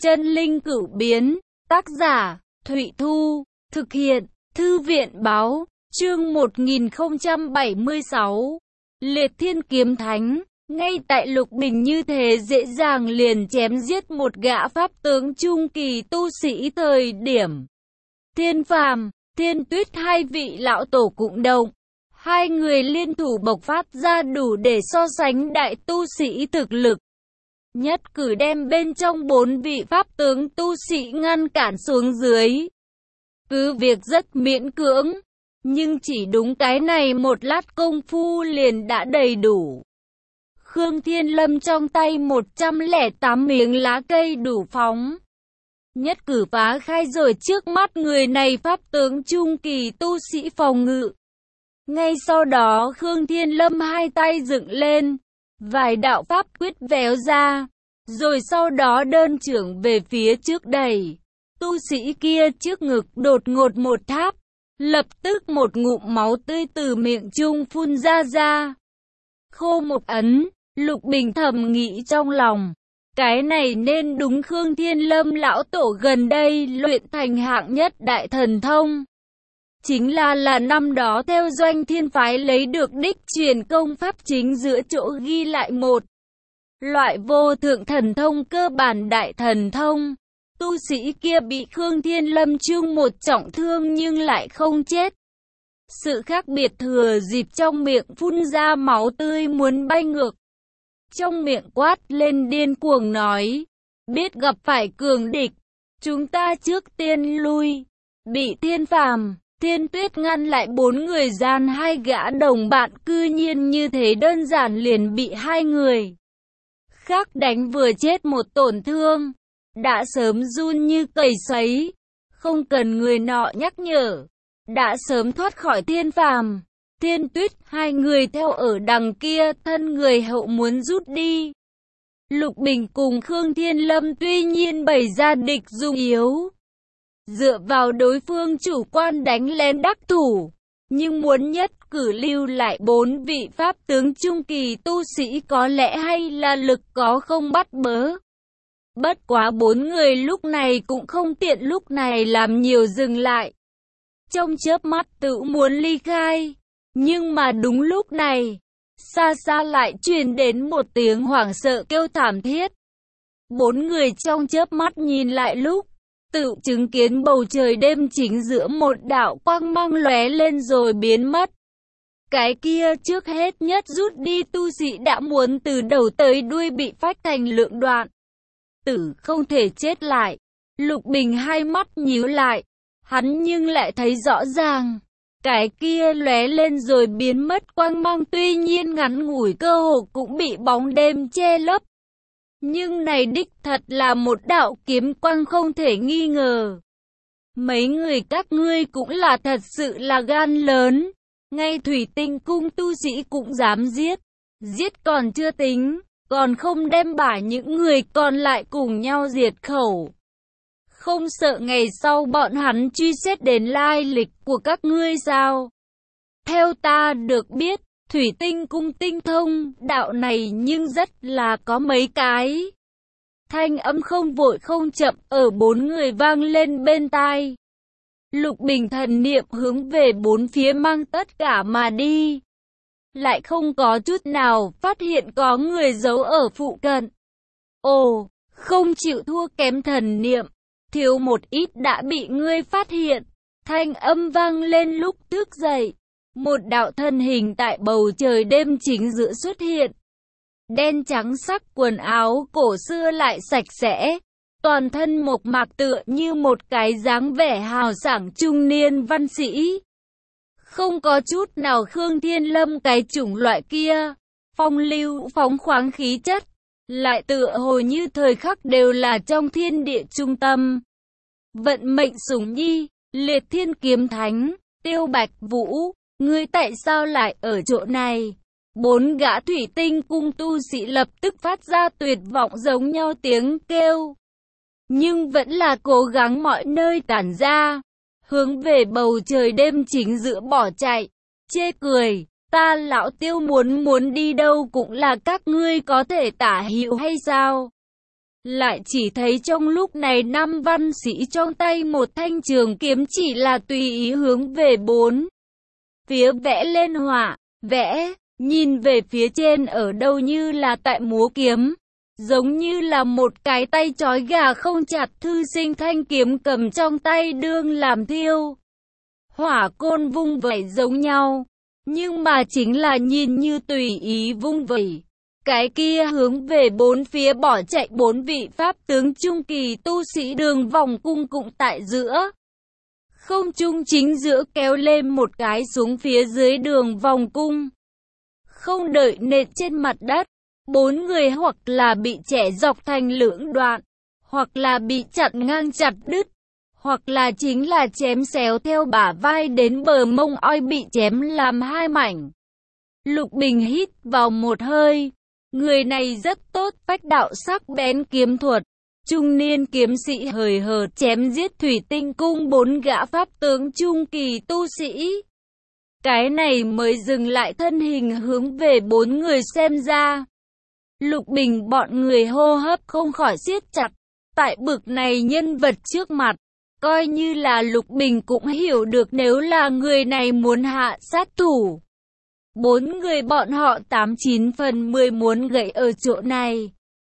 Chân linh cửu biến, tác giả, Thụy Thu, thực hiện, Thư viện báo, chương 1076, Liệt Thiên Kiếm Thánh, ngay tại Lục Bình như thế dễ dàng liền chém giết một gã pháp tướng trung kỳ tu sĩ thời điểm. Thiên Phàm, Thiên Tuyết hai vị lão tổ cũng động. Hai người liên thủ bộc phát ra đủ để so sánh đại tu sĩ thực lực. Nhất cử đem bên trong 4 vị pháp tướng tu sĩ ngăn cản xuống dưới. Cứ việc rất miễn cưỡng, nhưng chỉ đúng cái này một lát công phu liền đã đầy đủ. Khương Thiên Lâm trong tay 108 miếng lá cây đủ phóng. Nhất cử phá khai rồi trước mắt người này pháp tướng trung kỳ tu sĩ phòng ngự. Ngay sau đó Khương Thiên Lâm hai tay dựng lên, vài đạo pháp quyết véo ra, rồi sau đó đơn trưởng về phía trước đẩy. Tu sĩ kia trước ngực đột ngột một tháp, lập tức một ngụm máu tươi từ miệng trung phun ra. Khô một ấn, Lục Bình thầm nghĩ trong lòng. Cái này nên đúng Khương Thiên Lâm lão tổ gần đây luyện thành hạng nhất đại thần thông. Chính là năm đó theo Doanh Thiên Phái lấy được đích truyền công pháp chính giữa chỗ ghi lại một loại vô thượng thần thông cơ bản đại thần thông. Tu sĩ kia bị Khương Thiên Lâm chung một trọng thương nhưng lại không chết. Sự khác biệt thừa dịp trong miệng phun ra máu tươi muốn bay ngược. Trong miệng quát lên điên cuồng nói, biết gặp phải cường địch, chúng ta trước tiên lui. Bị Thiên Phàm, Thiên Tuyết ngăn lại 4 người gian hai gã đồng bạn cư nhiên như thế đơn giản liền bị hai người khác đánh vừa chết một tổn thương. Đã sớm run như cầy sấy, không cần người nọ nhắc nhở. Đã sớm thoát khỏi Thiên Phàm, Thiên Tuyết hai người theo ở đằng kia thân người hậu muốn rút đi. Lục Bình cùng Khương Thiên Lâm tuy nhiên bày ra địch dung yếu. Dựa vào đối phương chủ quan đánh lén đắc thủ, nhưng muốn nhất cử lưu lại 4 vị pháp tướng trung kỳ tu sĩ có lẽ hay là lực có không bắt bớ. Bất quá 4 người lúc này cũng không tiện lúc này làm nhiều dừng lại. Trong chớp mắt tự muốn ly khai, nhưng mà đúng lúc này, xa xa lại truyền đến một tiếng hoảng sợ kêu thảm thiết. 4 người trong chớp mắt nhìn lại lúc, tự chứng kiến bầu trời đêm chính giữa một đạo quang mang lóe lên rồi biến mất. Cái kia trước hết nhất rút đi tu sĩ đã muốn từ đầu tới đuôi bị phách thành lượng đoạn. Tử không thể chết lại. Lục Bình hai mắt nhíu lại, hắn nhưng lại thấy rõ ràng. Cái kia lóe lên rồi biến mất quang mang tuy nhiên ngắn ngủi cơ hồ cũng bị bóng đêm che lấp. Nhưng này đích thật là một đạo kiếm quang không thể nghi ngờ. Mấy người các ngươi cũng là thật sự là gan lớn. Ngay Thủy Tinh Cung tu sĩ cũng dám giết. Giết còn chưa tính, còn không đem bả những người còn lại cùng nhau diệt khẩu. Không sợ ngày sau bọn hắn truy xét đến lai lịch của các ngươi sao? Theo ta được biết, Thủy Tinh Cung tinh thông đạo này nhưng rất là có mấy cái. Thanh âm không vội không chậm ở 4 người vang lên bên tai. Lục Bình thần niệm hướng về 4 phía mang tất cả mà đi. Lại không có chút nào phát hiện có người giấu ở phụ cận. Ồ, không chịu thua kém thần niệm, thiếu một ít đã bị ngươi phát hiện. Thanh âm vang lên lúc thức dậy. Một đạo thân hình tại bầu trời đêm chính giữa xuất hiện. Đen trắng sắc quần áo cổ xưa lại sạch sẽ. Toàn thân mộc mạc tựa như một cái dáng vẻ hào sảng trung niên văn sĩ. Không có chút nào Khương Thiên Lâm cái chủng loại kia. Phong lưu phóng khoáng khí chất. Lại tựa hồ như thời khắc đều là trong thiên địa trung tâm. Vận mệnh sủng nhi, Liệt Thiên Kiếm Thánh, Tiêu Bạch Vũ. Ngươi tại sao lại ở chỗ này? 4 gã Thủy Tinh Cung tu sĩ lập tức phát ra tuyệt vọng giống nhau tiếng kêu. Nhưng vẫn là cố gắng mọi nơi tản ra. Hướng về bầu trời đêm chính giữa bỏ chạy. Chê cười, ta lão Tiêu muốn đi đâu cũng là các ngươi có thể tả hữu hay sao? lại chỉ thấy trong lúc này năm văn sĩ trong tay một thanh trường kiếm chỉ là tùy ý hướng về bốn phía vẽ lên họa, vẽ, nhìn về phía trên ở đâu như là tại múa kiếm, giống như là một cái tay trói gà không chặt. Thư sinh thanh kiếm cầm trong tay đương làm thiêu hỏa côn vung vẩy giống nhau, nhưng mà chính là nhìn như tùy ý vung vẩy. Cái kia hướng về bốn phía bỏ chạy bốn vị pháp tướng trung kỳ tu sĩ đường vòng cung cũng tại giữa. Không trung chính giữa kéo lên một cái xuống phía dưới đường vòng cung. Không đợi nện trên mặt đất, bốn người hoặc là bị chẻ dọc thành lưỡng đoạn, hoặc là bị chặt ngang chặt đứt, hoặc là chính là chém xéo theo bả vai đến bờ mông oi bị chém làm hai mảnh. Lục Bình hít vào một hơi. Người này rất tốt, phách đạo sắc bén kiếm thuật. Trung niên kiếm sĩ hời hợt chém giết thủy tinh cung bốn gã pháp tướng trung kỳ tu sĩ. Cái này mới dừng lại thân hình hướng về bốn người xem ra. Lục Bình bọn người hô hấp không khỏi siết chặt. Tại bực này nhân vật trước mặt, coi như là Lục Bình cũng hiểu được nếu là người này muốn hạ sát thủ. Bốn người bọn họ 89 phần 10 muốn gậy ở chỗ này.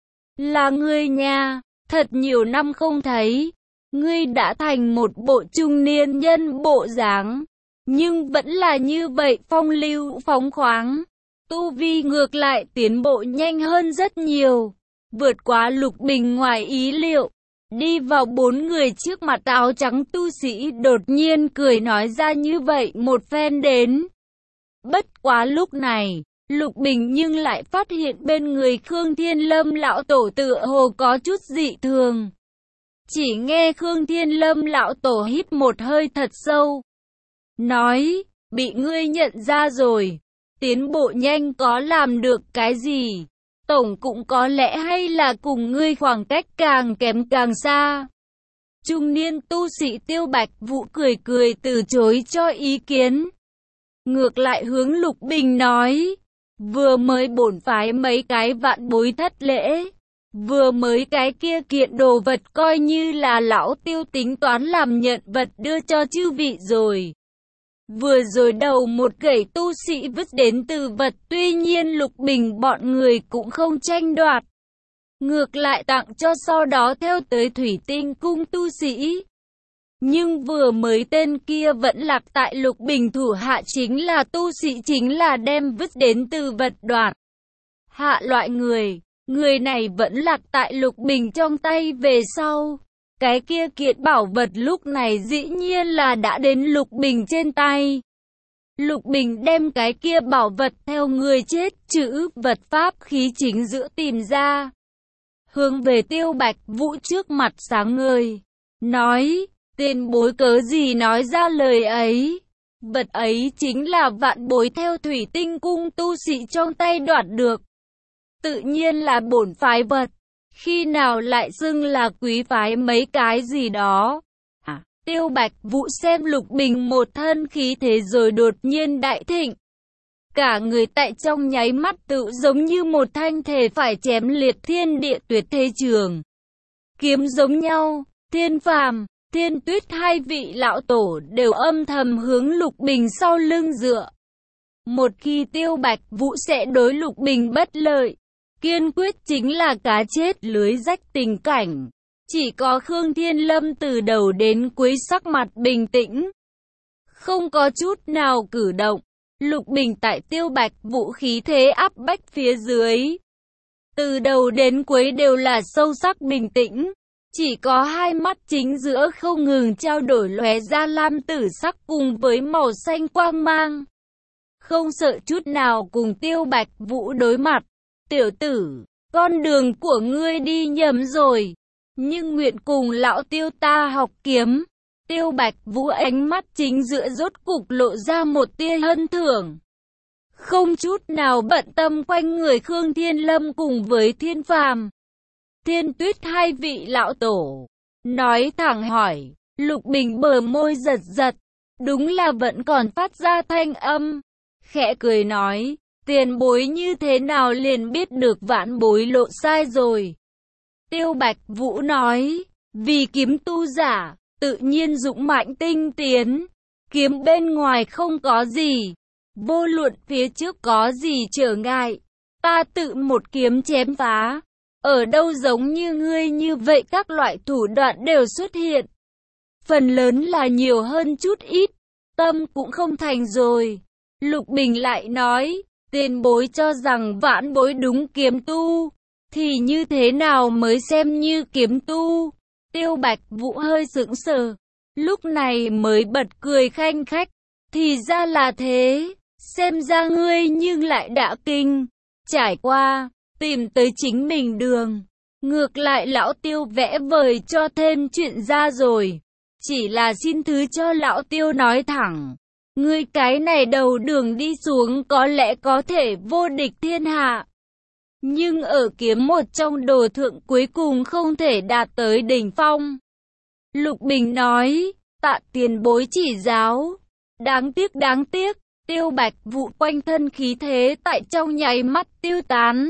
Là ngươi nha, thật nhiều năm không thấy. Ngươi đã thành một bộ trung niên nhân bộ dáng, nhưng vẫn là như vậy phong lưu phóng khoáng. Tu vi ngược lại tiến bộ nhanh hơn rất nhiều, vượt quá Lục Bình ngoài ý liệu. Đi vào bốn người trước mặt áo trắng tu sĩ đột nhiên cười nói ra như vậy một phen đến. Bất quá lúc này, Lục Bình nhưng lại phát hiện bên người Khương Thiên Lâm lão tổ tựa hồ có chút dị thường. Chỉ nghe Khương Thiên Lâm lão tổ hít một hơi thật sâu, nói, bị ngươi nhận ra rồi, tiến bộ nhanh có làm được cái gì, tổng cũng có lẽ hay là cùng ngươi khoảng cách càng kém càng xa. Trung niên tu sĩ Tiêu Bạch Vũ cười cười từ chối cho ý kiến. Ngược lại hướng Lục Bình nói, vừa mới bổn phái mấy cái vạn bối thất lễ, vừa mới cái kia kiện đồ vật coi như là lão Tiêu tính toán làm nhận vật đưa cho chư vị rồi. Vừa rồi đầu một gậy tu sĩ vứt đến từ vật, tuy nhiên Lục Bình bọn người cũng không tranh đoạt, ngược lại tặng cho sau đó theo tới thủy tinh cung tu sĩ. Nhưng vừa mới tên kia vẫn lạc tại Lục Bình thủ hạ chính là tu sĩ, chính là đem vứt đến từ vật đoạt hạ loại người này vẫn lạc tại Lục Bình trong tay về sau. Cái kia kiện bảo vật lúc này dĩ nhiên là đã đến Lục Bình trên tay. Lục Bình đem cái kia bảo vật theo người chết chữ vật pháp khí chính giữa tìm ra, hướng về Tiêu Bạch Vũ trước mặt sáng ngời, nói, tiền bối cớ gì nói ra lời ấy. Vật ấy chính là vạn bối theo thủy tinh cung tu sĩ trong tay đoạt được. Tự nhiên là bổn phái vật, khi nào lại xưng là quý phái mấy cái gì đó. Tiêu Bạch Vũ xem Lục Bình một thân khí thế rồi đột nhiên đại thịnh. Cả người tại trong nháy mắt tự giống như một thanh thể phải chém liệt thiên địa tuyệt thế trường kiếm giống nhau. Thiên Phàm, Thiên Tuyết hai vị lão tổ đều âm thầm hướng Lục Bình sau lưng dựa. Một khi Tiêu Bạch Vũ sẽ đối Lục Bình bất lợi, kiên quyết chính là cá chết lưới rách tình cảnh. Chỉ có Khương Thiên Lâm từ đầu đến cuối sắc mặt bình tĩnh, không có chút nào cử động. Lục Bình tại Tiêu Bạch Vũ khí thế áp bách phía dưới, từ đầu đến cuối đều là sâu sắc bình tĩnh. Chỉ có hai mắt chính giữa không ngừng trao đổi lóe ra lam tử sắc cùng với màu xanh quang mang. Không sợ chút nào cùng Tiêu Bạch Vũ đối mặt. Tiểu tử, con đường của ngươi đi nhầm rồi, nhưng nguyện cùng lão Tiêu ta học kiếm. Tiêu Bạch Vũ ánh mắt chính giữa rốt cục lộ ra một tia hân thưởng, không chút nào bận tâm quanh người Khương Thiên Lâm cùng với Thiên Phàm, Thiên Tuyết hai vị lão tổ. Nói thẳng hỏi, Lục Bình bờ môi giật giật, đúng là vẫn còn phát ra thanh âm, khẽ cười nói, tiền bối như thế nào liền biết được vãn bối lộ sai rồi. Tiêu Bạch Vũ nói, vì kiếm tu giả, tự nhiên dũng mạnh tinh tiến. Kiếm bên ngoài không có gì, vô luận phía trước có gì trở ngại, ta tự một kiếm chém phá. Ở đâu giống như ngươi như vậy các loại thủ đoạn đều xuất hiện. Phần lớn là nhiều hơn chút ít, tâm cũng không thành rồi. Lục Bình lại nói, tiền bối cho rằng vãn bối đúng kiếm tu, thì như thế nào mới xem như kiếm tu? Tiêu Bạch Vũ hơi sững sờ, lúc này mới bật cười khanh khách, thì ra là thế, xem ra ngươi nhưng lại đã kinh, trải qua, tìm tới chính mình đường. Ngược lại lão Tiêu vẽ vời cho thêm chuyện ra rồi, chỉ là xin thứ cho lão Tiêu nói thẳng. Ngươi cái này đầu đường đi xuống có lẽ có thể vô địch thiên hạ, nhưng ở kiếm một trong đồ thượng cuối cùng không thể đạt tới đỉnh phong. Lục Bình nói, tạ tiền bối chỉ giáo. Đáng tiếc, Tiêu Bạch Vũ quanh thân khí thế tại trong nháy mắt tiêu tán.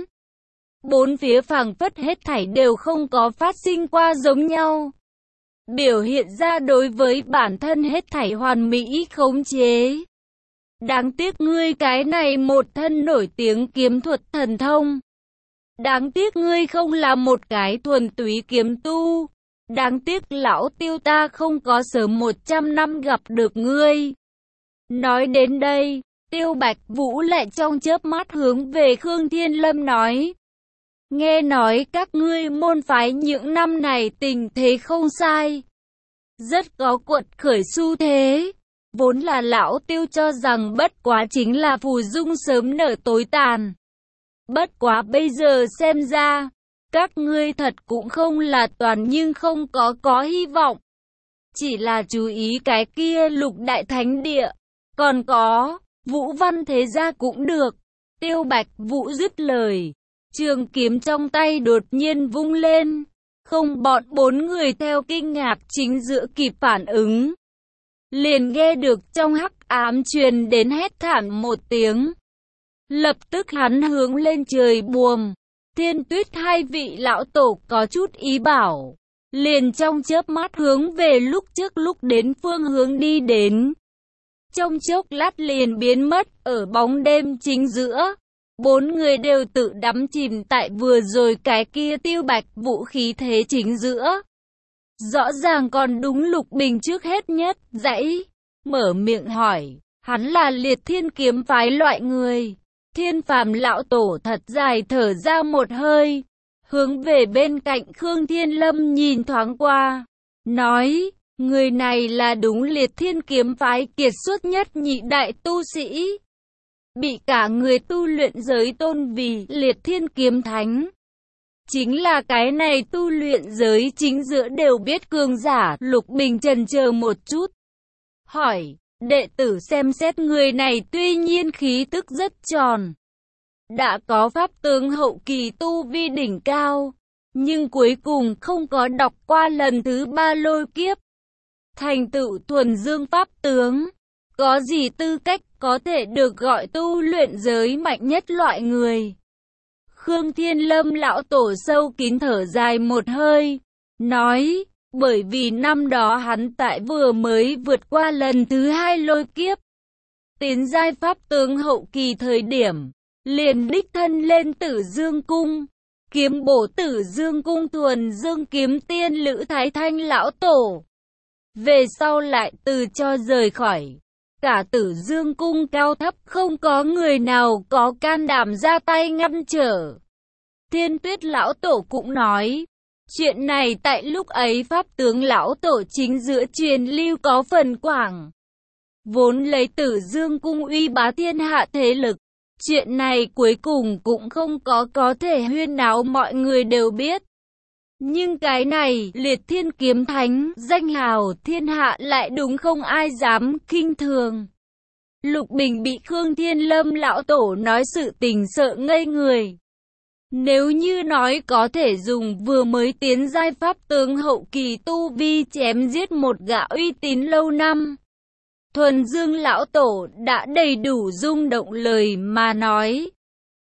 Bốn phía phảng phất hết thảy đều không có phát sinh qua giống nhau. Biểu hiện ra đối với bản thân hết thảy hoàn mỹ khống chế. Đáng tiếc ngươi cái này một thân nổi tiếng kiếm thuật thần thông. Đáng tiếc ngươi không là một cái thuần túy kiếm tu. Đáng tiếc lão Tiêu ta không có sớm 100 năm gặp được ngươi. Nói đến đây, Tiêu Bạch Vũ lại trong chớp mắt hướng về Khương Thiên Lâm nói. Nghe nói các ngươi môn phái những năm này tình thế không sai, rất có quật khởi xu thế. Vốn là lão Tiêu cho rằng bất quá chính là phù dung sớm nở tối tàn. Bất quá bây giờ xem ra, các ngươi thật cũng không là toàn nhưng không có hy vọng. Chỉ là chú ý cái kia Lục Đại Thánh Địa, còn có Vũ Văn Thế Gia cũng được. Tiêu Bạch Vũ dứt lời, trường kiếm trong tay đột nhiên vung lên. Không bọn bốn người theo kinh ngạc chính giữa kịp phản ứng. Liền nghe được trong hắc ám truyền đến hét thảm một tiếng. Lập tức hắn hướng lên trời buồm. Thiên Tuyết hai vị lão tổ có chút ý bảo. Liền trong chớp mắt hướng về lúc trước lúc đến phương hướng đi đến. Trong chốc lát liền biến mất ở bóng đêm chính giữa. Bốn người đều tự đắm chìm tại vừa rồi cái kia Tiêu Bạch Vũ khí thế chính giữa. Rõ ràng còn đúng Lục Bình trước hết nhất dãy, mở miệng hỏi, hắn là Liệt Thiên kiếm phái loại người. Thiên Phàm lão tổ thật dài thở ra một hơi, hướng về bên cạnh Khương Thiên Lâm nhìn thoáng qua, nói, người này là đúng Liệt Thiên kiếm phái kiệt xuất nhất nhị đại tu sĩ. Bị cả người tu luyện giới tôn vì Liệt Thiên kiếm thánh. Chính là cái này tu luyện giới chính giữa đều biết cường giả. Lục Bình chần chờ một chút, hỏi, đệ tử xem xét người này tuy nhiên khí tức rất tròn, đã có pháp tướng hậu kỳ tu vi đỉnh cao, nhưng cuối cùng không có đọc qua lần thứ 3 lôi kiếp, thành tựu thuần dương pháp tướng, có gì tư cách có thể được gọi tu luyện giới mạnh nhất loại người. Khương Thiên Lâm lão tổ sâu kín thở dài một hơi, nói, bởi vì năm đó hắn tại vừa mới vượt qua lần thứ 2 lôi kiếp, tiến giai pháp tướng hậu kỳ thời điểm, liền đích thân lên Tử Dương Cung, kiếm bổ Tử Dương Cung thuần dương kiếm tiên Lữ Thái Thanh lão tổ. Về sau lại từ cho rời khỏi. Cả Tử Dương Cung cao thấp không có người nào có can đảm ra tay ngăn trở. Thiên Tuyết lão tổ cũng nói, chuyện này tại lúc ấy pháp tướng lão tổ chính giữa truyền lưu có phần quảng. Vốn lấy Tử Dương Cung uy bá thiên hạ thế lực, chuyện này cuối cùng cũng không có thể huyên náo mọi người đều biết. Nhưng cái này, Liệt Thiên kiếm thánh, danh hào thiên hạ lại đúng không ai dám khinh thường. Lục Bình bị Khương Thiên Lâm lão tổ nói sự tình sợ ngây người. Nếu như nói có thể dùng vừa mới tiến giai pháp tướng hậu kỳ tu vi chém giết một gã uy tín lâu năm, thuần dương lão tổ đã đầy đủ rung động lời mà nói.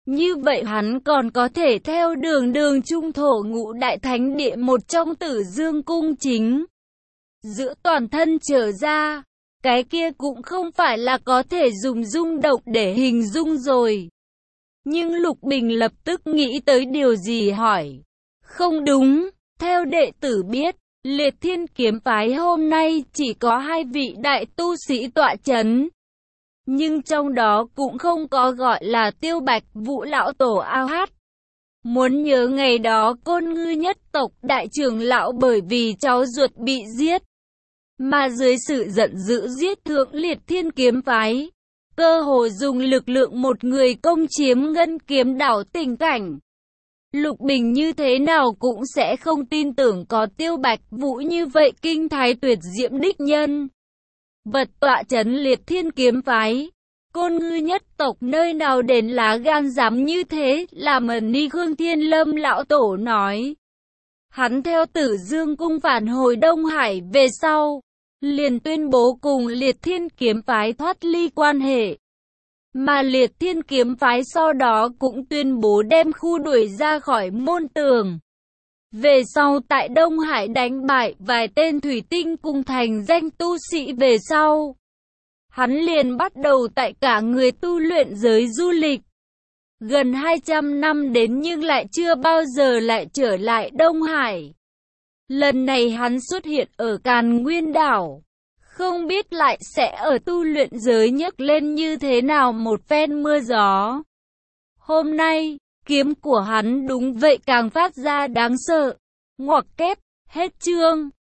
Như vậy hắn còn có thể theo đường trung thổ ngũ đại thánh địa một trong Tử Dương cung chính giữa toàn thân trở ra. Cái kia cũng không phải là có thể dùng rung động để hình dung rồi. Nhưng Lục Bình lập tức nghĩ tới điều gì hỏi. Không đúng, theo đệ tử biết, Liệt Thiên kiếm phái hôm nay chỉ có 2 vị đại tu sĩ tọa chấn. Nhưng trong đó cũng không có gọi là Tiêu Bạch Vũ lão tổ ao hát. Muốn nhớ ngày đó Côn Ngư nhất tộc đại trưởng lão bởi vì cháu ruột bị giết, mà dưới sự giận dữ giết thượng Liệt Thiên kiếm phái, cơ hồ dùng lực lượng một người công chiếm Ngân Kiếm đảo tình cảnh. Lục Bình như thế nào cũng sẽ không tin tưởng có Tiêu Bạch Vũ như vậy kinh thái tuyệt diễm đích nhân vật tọa chấn Liệt Thiên kiếm phái. Côn Ngư nhất tộc nơi nào đến lá gan dám như thế, làm Ni Khương Thiên Lâm lão tổ nói. Hắn theo Tử Dương cung phản hồi Đông Hải về sau, liền tuyên bố cùng Liệt Thiên kiếm phái thoát ly quan hệ. Mà Liệt Thiên kiếm phái sau đó cũng tuyên bố đem khu đuổi ra khỏi môn tường. Về sau tại Đông Hải đánh bại vài tên thủy tinh cung thành danh tu sĩ về sau, hắn liền bắt đầu tại cả người tu luyện giới du lịch. Gần 200 năm đến nhưng lại chưa bao giờ lại trở lại Đông Hải. Lần này hắn xuất hiện ở Càn Nguyên đảo. Không biết lại sẽ ở tu luyện giới nhấc lên như thế nào một phen mưa gió. Hôm nay, kiếm của hắn đúng vậy càng phát ra đáng sợ. Ngoặc kép, hết chương.